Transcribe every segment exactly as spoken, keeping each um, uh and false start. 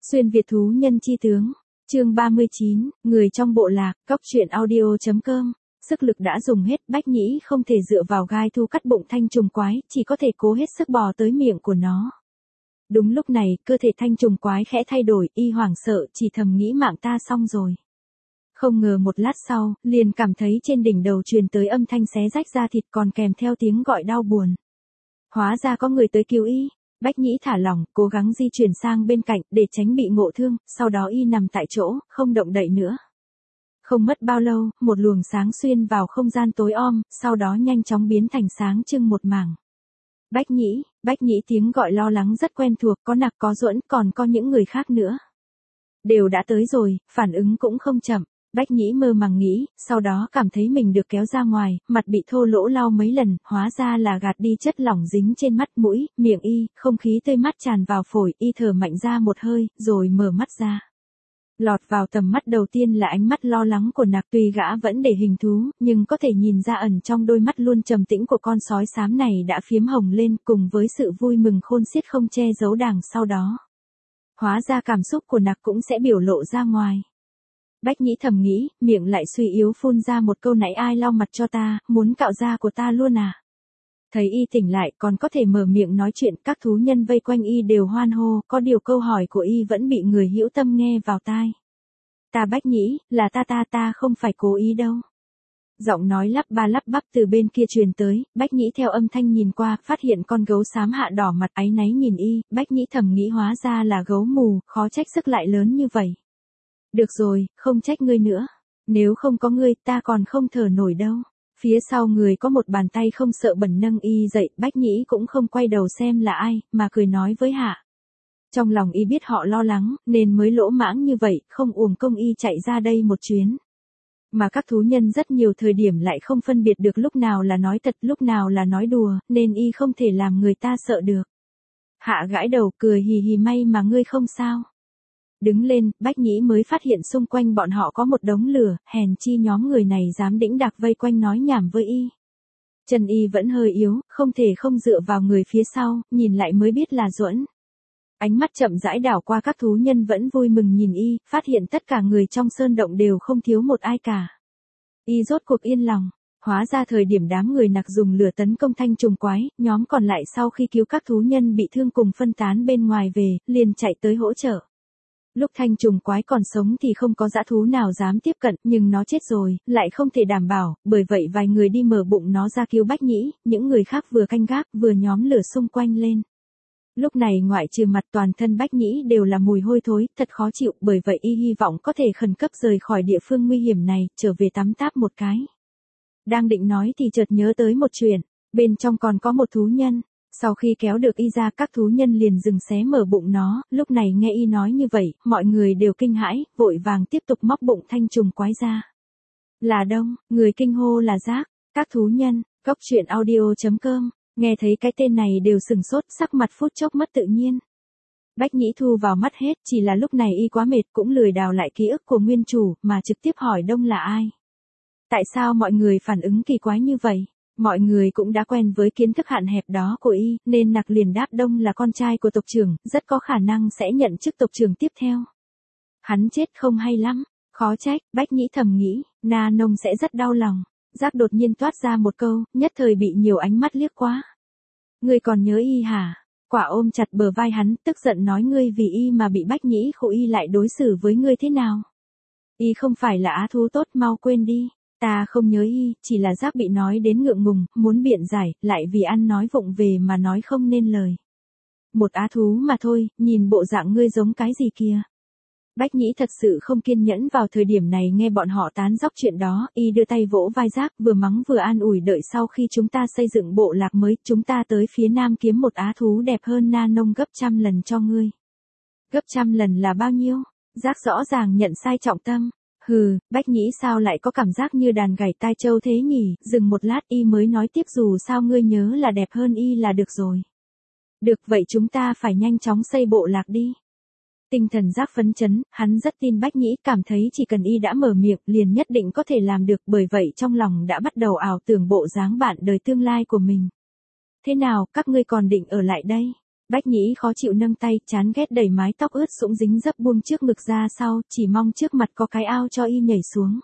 Xuyên Việt thú nhân chi tướng, chương ba mươi chín, người trong bộ lạc, cóc truyện audio.com. Sức lực đã dùng hết, Bách Nhĩ không thể dựa vào gai thu cắt bụng thanh trùng quái, chỉ có thể cố hết sức bò tới miệng của nó. Đúng lúc này, cơ thể thanh trùng quái khẽ thay đổi, y hoảng sợ, chỉ thầm nghĩ mạng ta xong rồi. Không ngờ một lát sau, liền cảm thấy trên đỉnh đầu truyền tới âm thanh xé rách da thịt còn kèm theo tiếng gọi đau buồn. Hóa ra có người tới cứu y. Bách Nhĩ thả lỏng, cố gắng di chuyển sang bên cạnh để tránh bị ngộ thương, sau đó y nằm tại chỗ, không động đậy nữa. Không mất bao lâu, một luồng sáng xuyên vào không gian tối om, sau đó nhanh chóng biến thành sáng trưng một mảng. Bách Nhĩ, Bách Nhĩ tiếng gọi lo lắng rất quen thuộc, có Nặc có Duẫn, còn có những người khác nữa. Đều đã tới rồi, phản ứng cũng không chậm. Bách Nhĩ mơ màng nghĩ, sau đó cảm thấy mình được kéo ra ngoài, mặt bị thô lỗ lau mấy lần, hóa ra là gạt đi chất lỏng dính trên mắt mũi, miệng y, không khí tươi mát tràn vào phổi, y thở mạnh ra một hơi, rồi mở mắt ra. Lọt vào tầm mắt đầu tiên là ánh mắt lo lắng của Nặc, tuy gã vẫn để hình thú, nhưng có thể nhìn ra ẩn trong đôi mắt luôn trầm tĩnh của con sói xám này đã phiếm hồng lên, cùng với sự vui mừng khôn xiết không che giấu đằng sau đó. Hóa ra cảm xúc của Nặc cũng sẽ biểu lộ ra ngoài. Bách Nhĩ thầm nghĩ, miệng lại suy yếu phun ra một câu: nãy ai lau mặt cho ta, muốn cạo da của ta luôn à? Thấy y tỉnh lại còn có thể mở miệng nói chuyện, các thú nhân vây quanh y đều hoan hô, có điều câu hỏi của y vẫn bị người hữu tâm nghe vào tai. Ta Bách Nhĩ, là ta ta ta không phải cố ý đâu. Giọng nói lắp ba lắp bắp từ bên kia truyền tới, Bách Nhĩ theo âm thanh nhìn qua, phát hiện con gấu xám hạ đỏ mặt áy náy nhìn y, Bách Nhĩ thầm nghĩ hóa ra là gấu mù, khó trách sức lại lớn như vậy. Được rồi, không trách ngươi nữa. Nếu không có ngươi, ta còn không thở nổi đâu. Phía sau người có một bàn tay không sợ bẩn nâng y dậy, Bách Nhĩ cũng không quay đầu xem là ai, mà cười nói với Hạ. Trong lòng y biết họ lo lắng, nên mới lỗ mãng như vậy, không uổng công y chạy ra đây một chuyến. Mà các thú nhân rất nhiều thời điểm lại không phân biệt được lúc nào là nói thật, lúc nào là nói đùa, nên y không thể làm người ta sợ được. Hạ gãi đầu cười hì hì, may mà ngươi không sao. Đứng lên, Bách Nhĩ mới phát hiện xung quanh bọn họ có một đống lửa, hèn chi nhóm người này dám đĩnh đạc vây quanh nói nhảm với y. Chân y vẫn hơi yếu, không thể không dựa vào người phía sau, nhìn lại mới biết là Duẫn. Ánh mắt chậm rãi đảo qua các thú nhân vẫn vui mừng nhìn y, phát hiện tất cả người trong sơn động đều không thiếu một ai cả. Y rốt cuộc yên lòng. Hóa ra thời điểm đám người Nặc dùng lửa tấn công thanh trùng quái, nhóm còn lại sau khi cứu các thú nhân bị thương cùng phân tán bên ngoài về, liền chạy tới hỗ trợ. Lúc thanh trùng quái còn sống thì không có dã thú nào dám tiếp cận, nhưng nó chết rồi, lại không thể đảm bảo, bởi vậy vài người đi mở bụng nó ra cứu Bách Nhĩ, những người khác vừa canh gác vừa nhóm lửa xung quanh lên. Lúc này ngoại trừ mặt toàn thân Bách Nhĩ đều là mùi hôi thối, thật khó chịu, bởi vậy y hy vọng có thể khẩn cấp rời khỏi địa phương nguy hiểm này, trở về tắm táp một cái. Đang định nói thì chợt nhớ tới một chuyện, bên trong còn có một thú nhân. Sau khi kéo được y ra, các thú nhân liền dừng xé mở bụng nó, lúc này nghe y nói như vậy, mọi người đều kinh hãi, vội vàng tiếp tục móc bụng thanh trùng quái ra. Là Đông, người kinh hô là Giác, các thú nhân, cóc truyện audio.com, nghe thấy cái tên này đều sừng sốt, sắc mặt phút chốc mất tự nhiên. Bách Nhĩ thu vào mắt hết, chỉ là lúc này y quá mệt cũng lười đào lại ký ức của nguyên chủ, mà trực tiếp hỏi Đông là ai. Tại sao mọi người phản ứng kỳ quái như vậy? Mọi người cũng đã quen với kiến thức hạn hẹp đó của y, nên Nặc liền đáp Đông là con trai của tộc trưởng, rất có khả năng sẽ nhận chức tộc trưởng tiếp theo. Hắn chết không hay lắm, khó trách, Bách Nhĩ thầm nghĩ, Na Nông sẽ rất đau lòng. Giác đột nhiên toát ra một câu, nhất thời bị nhiều ánh mắt liếc quá. Ngươi còn nhớ y hả? Quả ôm chặt bờ vai hắn, tức giận nói ngươi vì y mà bị Bách Nhĩ khổ, y lại đối xử với ngươi thế nào? Y không phải là á thú tốt, mau quên đi. Ta không nhớ y, chỉ là Giác bị nói đến ngượng ngùng, muốn biện giải, lại vì ăn nói vụng về mà nói không nên lời. Một á thú mà thôi, nhìn bộ dạng ngươi giống cái gì kìa. Bách Nhĩ thật sự không kiên nhẫn vào thời điểm này nghe bọn họ tán dóc chuyện đó, y đưa tay vỗ vai Giác vừa mắng vừa an ủi, đợi sau khi chúng ta xây dựng bộ lạc mới, chúng ta tới phía nam kiếm một á thú đẹp hơn Na Nông gấp trăm lần cho ngươi. Gấp trăm lần là bao nhiêu? Giác rõ ràng nhận sai trọng tâm. Hừ, Bách Nhĩ sao lại có cảm giác như đàn gảy tai trâu thế nhỉ, dừng một lát y mới nói tiếp, dù sao ngươi nhớ là đẹp hơn y là được rồi. Được vậy chúng ta phải nhanh chóng xây bộ lạc đi. Tinh thần Giác phấn chấn, hắn rất tin Bách Nhĩ, cảm thấy chỉ cần y đã mở miệng liền nhất định có thể làm được, bởi vậy trong lòng đã bắt đầu ảo tưởng bộ dáng bạn đời tương lai của mình. Thế nào, các ngươi còn định ở lại đây? Bách Nhĩ khó chịu nâng tay, chán ghét đẩy mái tóc ướt sũng dính dấp buông trước ngực ra sau, chỉ mong trước mặt có cái ao cho y nhảy xuống.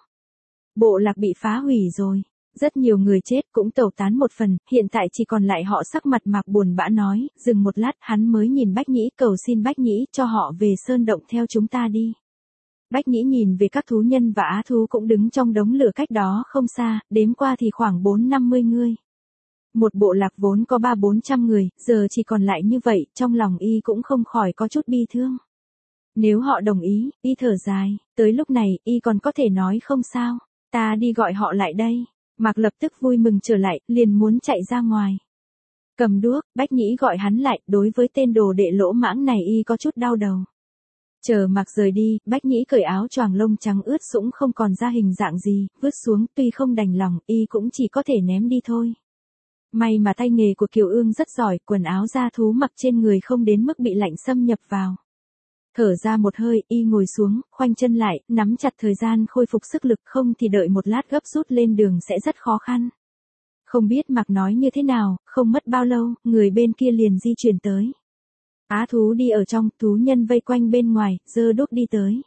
Bộ lạc bị phá hủy rồi. Rất nhiều người chết cũng tẩu tán một phần, hiện tại chỉ còn lại họ sắc mặt Mạc buồn bã nói, dừng một lát hắn mới nhìn Bách Nhĩ cầu xin Bách Nhĩ cho họ về sơn động theo chúng ta đi. Bách Nhĩ nhìn về các thú nhân và á thú cũng đứng trong đống lửa cách đó không xa, đếm qua thì khoảng bốn năm mươi người. Một bộ lạc vốn có ba bốn trăm người, giờ chỉ còn lại như vậy, trong lòng y cũng không khỏi có chút bi thương. Nếu họ đồng ý, y thở dài, tới lúc này, y còn có thể nói không sao, ta đi gọi họ lại đây. Mạc lập tức vui mừng trở lại, liền muốn chạy ra ngoài. Cầm đuốc, Bách Nhĩ gọi hắn lại, đối với tên đồ đệ lỗ mãng này y có chút đau đầu. Chờ Mạc rời đi, Bách Nhĩ cởi áo choàng lông trắng ướt sũng không còn ra hình dạng gì, vứt xuống, tuy không đành lòng, y cũng chỉ có thể ném đi thôi. May mà tay nghề của Kiều Ương rất giỏi, quần áo da thú mặc trên người không đến mức bị lạnh xâm nhập vào. Thở ra một hơi, y ngồi xuống, khoanh chân lại, nắm chặt thời gian khôi phục sức lực, không thì đợi một lát gấp rút lên đường sẽ rất khó khăn. Không biết Mạc nói như thế nào, không mất bao lâu, người bên kia liền di chuyển tới. Á thú đi ở trong, thú nhân vây quanh bên ngoài, giơ đuốc đi tới.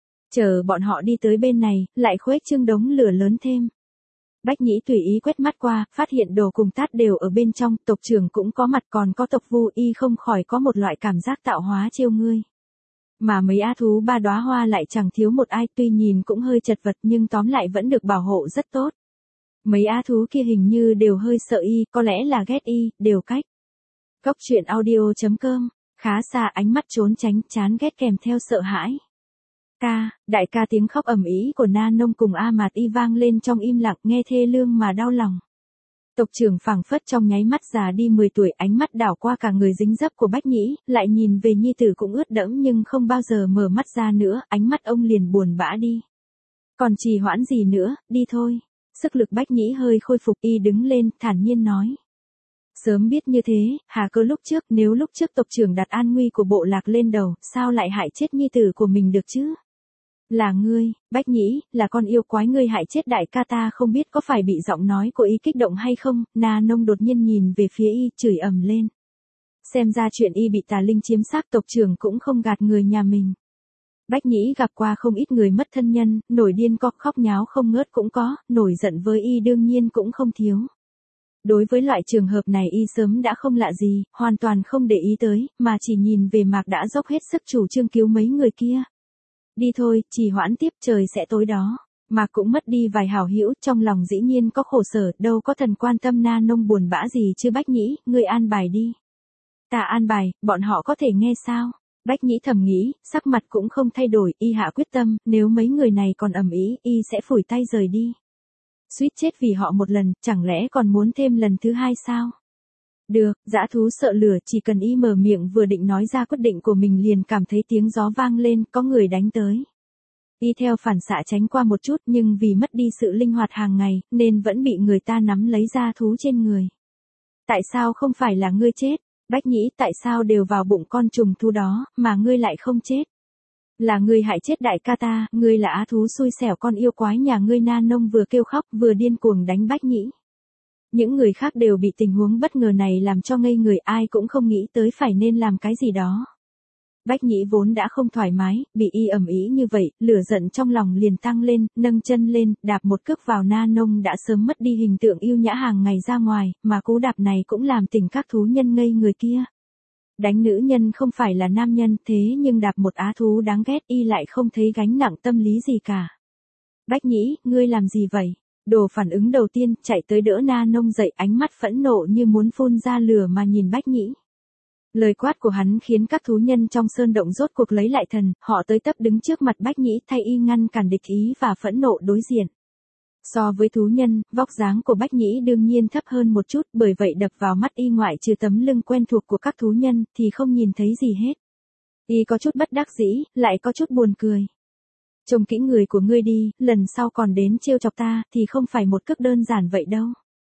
Chờ bọn họ đi tới bên này, lại khuếch trương đống lửa lớn thêm. Bách Nhĩ tùy ý quét mắt qua, phát hiện đồ cùng tát đều ở bên trong, tộc trưởng cũng có mặt còn có tộc Vu, y không khỏi có một loại cảm giác tạo hóa trêu ngươi. Mà mấy á thú ba đóa hoa lại chẳng thiếu một ai, tuy nhìn cũng hơi chật vật nhưng tóm lại vẫn được bảo hộ rất tốt. Mấy á thú kia hình như đều hơi sợ y, có lẽ là ghét y, đều cách. Góc truyện audio chấm com, khá xa ánh mắt trốn tránh, chán ghét kèm theo sợ hãi. Ca, đại ca tiếng khóc ầm ĩ của Na Nông cùng A Mạt Y vang lên trong im lặng, nghe thê lương mà đau lòng. Tộc trưởng phảng phất trong nháy mắt già đi mười tuổi, ánh mắt đảo qua cả người dính dấp của Bách Nhĩ, lại nhìn về nhi tử cũng ướt đẫm nhưng không bao giờ mở mắt ra nữa, ánh mắt ông liền buồn bã đi. Còn trì hoãn gì nữa, đi thôi. Sức lực Bách Nhĩ hơi khôi phục, y đứng lên, thản nhiên nói. Sớm biết như thế, hà cơ lúc trước, nếu lúc trước tộc trưởng đặt an nguy của bộ lạc lên đầu, sao lại hại chết nhi tử của mình được chứ? Là ngươi, Bách Nhĩ, là con yêu quái ngươi hại chết đại ca ta, không biết có phải bị giọng nói của y kích động hay không. Na Nông đột nhiên nhìn về phía y, chửi ầm lên. Xem ra chuyện y bị tà linh chiếm xác, tộc trưởng cũng không gạt người nhà mình. Bách Nhĩ gặp qua không ít người mất thân nhân, nổi điên có, khóc nháo không ngớt cũng có, nổi giận với y đương nhiên cũng không thiếu. Đối với loại trường hợp này y sớm đã không lạ gì, hoàn toàn không để ý tới, mà chỉ nhìn về Mạc đã dốc hết sức chủ trương cứu mấy người kia. Đi thôi, trì hoãn tiếp trời sẽ tối đó. Mạc cũng mất đi vài hảo hữu, trong lòng dĩ nhiên có khổ sở, đâu có thần quan tâm Na Nông buồn bã gì chứ. Bách Nhĩ, ngươi an bài đi. Ta an bài, bọn họ có thể nghe sao? Bách Nhĩ thầm nghĩ, sắc mặt cũng không thay đổi, y hạ quyết tâm, nếu mấy người này còn ầm ĩ, y sẽ phủi tay rời đi. Suýt chết vì họ một lần, chẳng lẽ còn muốn thêm lần thứ hai sao? Được, dã thú sợ lửa, chỉ cần y mở miệng vừa định nói ra quyết định của mình liền cảm thấy tiếng gió vang lên, có người đánh tới. Y theo phản xạ tránh qua một chút nhưng vì mất đi sự linh hoạt hàng ngày, nên vẫn bị người ta nắm lấy dã thú trên người. Tại sao không phải là ngươi chết? Bách Nhĩ, tại sao đều vào bụng con trùng thú đó, mà ngươi lại không chết? Là ngươi hại chết đại ca ta, ngươi là á thú xui xẻo, con yêu quái nhà ngươi. Na Nông vừa kêu khóc vừa điên cuồng đánh Bách Nhĩ. Những người khác đều bị tình huống bất ngờ này làm cho ngây người, ai cũng không nghĩ tới phải nên làm cái gì đó. Bách Nhĩ vốn đã không thoải mái, bị y ầm ĩ như vậy, lửa giận trong lòng liền tăng lên, nâng chân lên, đạp một cước vào Na Nông đã sớm mất đi hình tượng yêu nhã hàng ngày ra ngoài, mà cú đạp này cũng làm tỉnh các thú nhân ngây người kia. Đánh nữ nhân không phải là nam nhân, thế nhưng đạp một á thú đáng ghét, y lại không thấy gánh nặng tâm lý gì cả. Bách Nhĩ, ngươi làm gì vậy? Đồ phản ứng đầu tiên, chạy tới đỡ Na Nông dậy, ánh mắt phẫn nộ như muốn phun ra lửa mà nhìn Bách Nhĩ. Lời quát của hắn khiến các thú nhân trong sơn động rốt cuộc lấy lại thần, họ tới tấp đứng trước mặt Bách Nhĩ thay y ngăn cản địch ý và phẫn nộ đối diện. So với thú nhân, vóc dáng của Bách Nhĩ đương nhiên thấp hơn một chút, bởi vậy đập vào mắt y ngoại trừ tấm lưng quen thuộc của các thú nhân thì không nhìn thấy gì hết. Y có chút bất đắc dĩ, lại có chút buồn cười. Trông kỹ người của ngươi đi, lần sau còn đến trêu chọc ta thì không phải một cước đơn giản vậy đâu.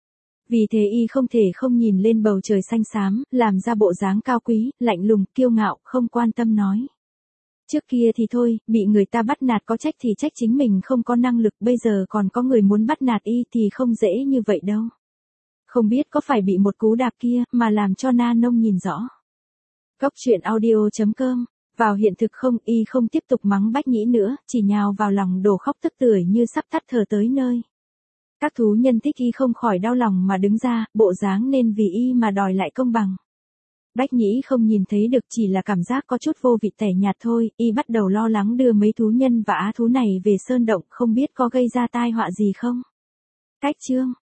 Vì thế y không thể không nhìn lên bầu trời xanh xám, làm ra bộ dáng cao quý, lạnh lùng, kiêu ngạo, không quan tâm nói. Trước kia thì thôi, bị người ta bắt nạt có trách thì trách chính mình không có năng lực, bây giờ còn có người muốn bắt nạt y thì không dễ như vậy đâu. Không biết có phải bị một cú đạp kia mà làm cho Na Nông nhìn rõ. Cốc truyện audio chấm com. Vào hiện thực không, y không tiếp tục mắng Bách Nhĩ nữa, chỉ nhào vào lòng đổ khóc tức tưởi như sắp tắt thở tới nơi. Các thú nhân thích y không khỏi đau lòng mà đứng ra, bộ dáng nên vì y mà đòi lại công bằng. Bách Nhĩ không nhìn thấy được, chỉ là cảm giác có chút vô vị tẻ nhạt thôi, y bắt đầu lo lắng đưa mấy thú nhân và á thú này về sơn động, không biết có gây ra tai họa gì không. Cách chương